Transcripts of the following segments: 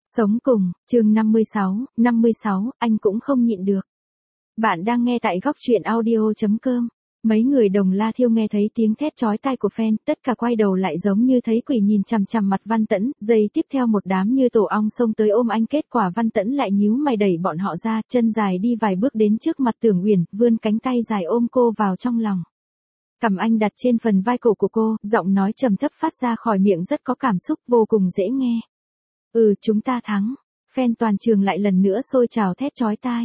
Sống cùng, chương 56, anh cũng không nhịn được. Bạn đang nghe tại góc truyện audio.com. Mấy người Đồng La Thiêu nghe thấy tiếng thét chói tai của fan, tất cả quay đầu lại giống như thấy quỷ nhìn chằm chằm mặt Văn Tẫn, giây tiếp theo một đám như tổ ong xông tới ôm anh, kết quả Văn Tẫn lại nhíu mày đẩy bọn họ ra, chân dài đi vài bước đến trước mặt Tưởng Uyển, vươn cánh tay dài ôm cô vào trong lòng. Cằm anh đặt trên phần vai cổ của cô, giọng nói trầm thấp phát ra khỏi miệng rất có cảm xúc, vô cùng dễ nghe. Chúng ta thắng. Fan toàn trường lại lần nữa sôi trào thét chói tai.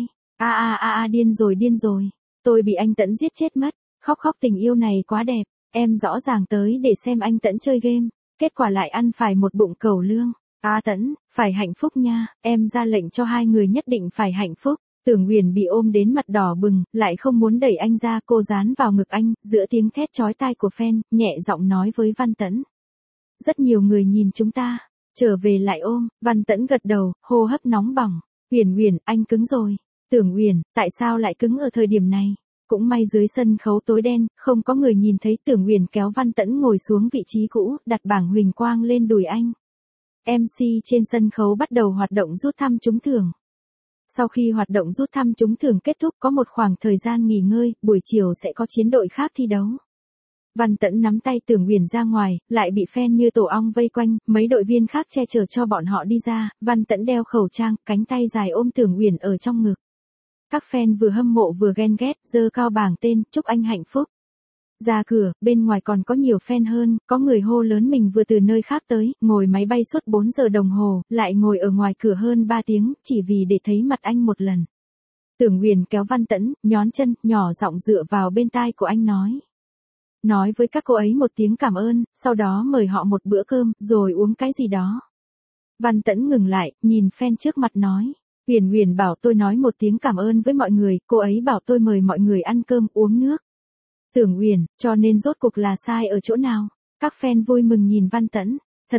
Điên rồi. Tôi bị anh Tẫn giết chết mất. Khóc tình yêu này quá đẹp. Em rõ ràng tới để xem anh Tẫn chơi game. Kết quả lại ăn phải một bụng cẩu lương. Tẫn, phải hạnh phúc nha. Em ra lệnh cho hai người nhất định phải hạnh phúc. Tưởng Uyển bị ôm đến mặt đỏ bừng, lại không muốn đẩy anh ra, cô dán vào ngực anh, giữa tiếng thét chói tai của fan, nhẹ giọng nói với Văn Tẫn. Rất nhiều người nhìn chúng ta. Trở về lại ôm, Văn Tẫn gật đầu, hô hấp nóng bỏng. Uyển, anh cứng rồi. Tưởng Uyển, tại sao lại cứng ở thời điểm này? Cũng may dưới sân khấu tối đen, không có người nhìn thấy. Tưởng Uyển kéo Văn Tẫn ngồi xuống vị trí cũ, đặt bảng huỳnh quang lên đùi anh. MC trên sân khấu bắt đầu hoạt động rút thăm trúng thưởng. Sau khi hoạt động rút thăm trúng thưởng kết thúc có một khoảng thời gian nghỉ ngơi, buổi chiều sẽ có chiến đội khác thi đấu. Văn Tẫn nắm tay Tưởng Uyển ra ngoài, lại bị fan như tổ ong vây quanh, mấy đội viên khác che chở cho bọn họ đi ra, Văn Tẫn đeo khẩu trang, cánh tay dài ôm Tưởng Uyển ở trong ngực. Các fan vừa hâm mộ vừa ghen ghét, giơ cao bảng tên, chúc anh hạnh phúc. Ra cửa, bên ngoài còn có nhiều fan hơn, có người hô lớn mình vừa từ nơi khác tới, ngồi máy bay suốt 4 giờ đồng hồ, lại ngồi ở ngoài cửa hơn 3 tiếng, chỉ vì để thấy mặt anh một lần. Tưởng Uyển kéo Văn Tẫn, nhón chân, nhỏ giọng dựa vào bên tai của anh nói với các cô ấy một tiếng cảm ơn, sau đó mời họ một bữa cơm, rồi uống cái gì đó. Văn Tẫn ngừng lại, nhìn fan trước mặt nói. Uyển bảo tôi nói một tiếng cảm ơn với mọi người, cô ấy bảo tôi mời mọi người ăn cơm, uống nước. Tưởng Uyển, cho nên rốt cuộc là sai ở chỗ nào? Các fan vui mừng nhìn Văn Tẫn. Thật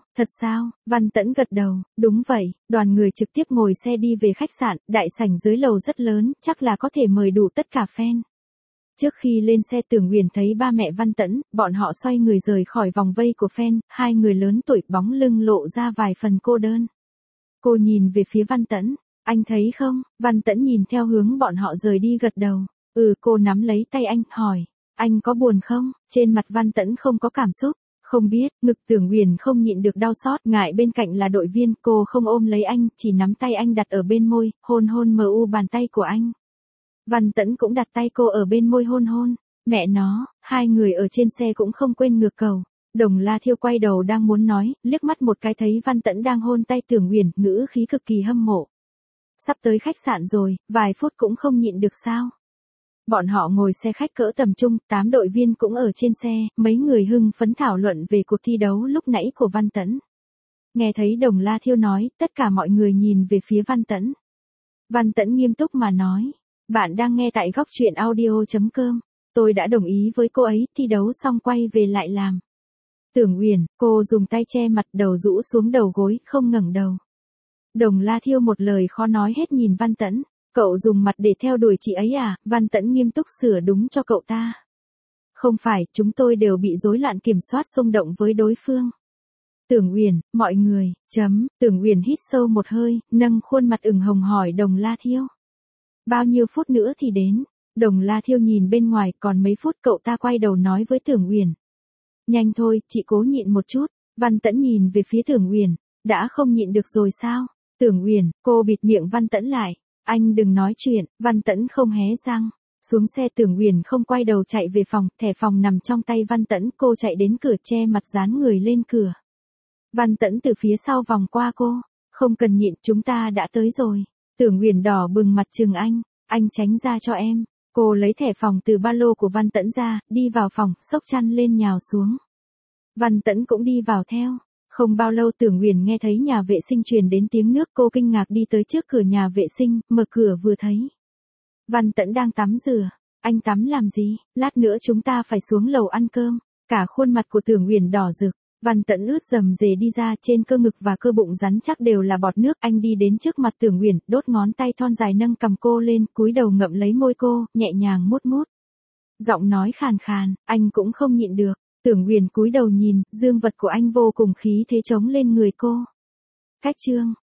sao? Văn Tẫn gật đầu, đúng vậy, đoàn người trực tiếp ngồi xe đi về khách sạn, đại sảnh dưới lầu rất lớn, chắc là có thể mời đủ tất cả fan. Trước khi lên xe Tưởng Uyển thấy ba mẹ Văn Tẫn, bọn họ xoay người rời khỏi vòng vây của fan, hai người lớn tuổi bóng lưng lộ ra vài phần cô đơn. Cô nhìn về phía Văn Tẫn, anh thấy không? Văn Tẫn nhìn theo hướng bọn họ rời đi gật đầu. Cô nắm lấy tay anh, hỏi, anh có buồn không? Trên mặt Văn Tẫn không có cảm xúc. Không biết, ngực Tưởng Uyển không nhịn được đau xót, ngại bên cạnh là đội viên, cô không ôm lấy anh, chỉ nắm tay anh đặt ở bên môi, hôn bàn tay của anh. Văn Tẫn cũng đặt tay cô ở bên môi hôn. Mẹ nó, hai người ở trên xe cũng không quên ngược cầu. Đồng La Thiêu quay đầu đang muốn nói, liếc mắt một cái thấy Văn Tẫn đang hôn tay Tưởng Uyển, ngữ khí cực kỳ hâm mộ. Sắp tới khách sạn rồi, vài phút cũng không nhịn được sao? Bọn họ ngồi xe khách cỡ tầm trung, 8 đội viên cũng ở trên xe, mấy người hưng phấn thảo luận về cuộc thi đấu lúc nãy của Văn Tẫn. Nghe thấy Đồng La Thiêu nói, tất cả mọi người nhìn về phía Văn Tẫn. Văn Tẫn nghiêm túc mà nói. Bạn đang nghe tại góc truyện audio.com. Tôi đã đồng ý với cô ấy, thi đấu xong quay về lại làm. Tưởng Uyển, cô dùng tay che mặt, đầu rũ xuống đầu gối, không ngẩng đầu. Đồng La Thiêu một lời khó nói hết nhìn Văn Tẫn. Cậu dùng mặt để theo đuổi chị ấy à? Văn Tẫn nghiêm túc sửa đúng cho cậu ta. Không phải, chúng tôi đều bị rối loạn kiểm soát xung động với đối phương. Tưởng Uyển, mọi người, Tưởng Uyển hít sâu một hơi, nâng khuôn mặt ửng hồng hỏi Đồng La Thiêu. Bao nhiêu phút nữa thì đến? Đồng La Thiêu nhìn bên ngoài, còn mấy phút, cậu ta quay đầu nói với Tưởng Uyển. Nhanh thôi, chị cố nhịn một chút. Văn Tẫn nhìn về phía Tưởng Uyển. Đã không nhịn được rồi sao? Tưởng Uyển, cô bịt miệng Văn Tẫn lại. Anh đừng nói chuyện. Văn Tẫn không hé răng. Xuống xe Tưởng Uyển không quay đầu chạy về phòng, thẻ phòng nằm trong tay Văn Tẫn, cô chạy đến cửa che mặt dán người lên cửa. Văn Tẫn từ phía sau vòng qua cô. Không cần nhịn, chúng ta đã tới rồi. Tưởng Uyển đỏ bừng mặt trừng anh tránh ra cho em. Cô lấy thẻ phòng từ ba lô của Văn Tẫn ra, đi vào phòng, xốc chăn lên nhào xuống. Văn Tẫn cũng đi vào theo. Không bao lâu Tưởng Uyển nghe thấy nhà vệ sinh truyền đến tiếng nước, cô kinh ngạc đi tới trước cửa nhà vệ sinh, mở cửa vừa thấy. Văn Tẫn đang tắm rửa. Anh tắm làm gì? Lát nữa chúng ta phải xuống lầu ăn cơm. Cả khuôn mặt của Tưởng Uyển đỏ rực. Văn Tẫn ướt rầm rề đi ra, trên cơ ngực và cơ bụng rắn chắc đều là bọt nước. Anh đi đến trước mặt Tưởng Uyển, đốt ngón tay thon dài nâng cầm cô lên, cúi đầu ngậm lấy môi cô, nhẹ nhàng mút. Giọng nói khàn khàn, anh cũng không nhịn được. Tưởng Uyển cúi đầu nhìn, dương vật của anh vô cùng khí thế chống lên người cô. Cách chương,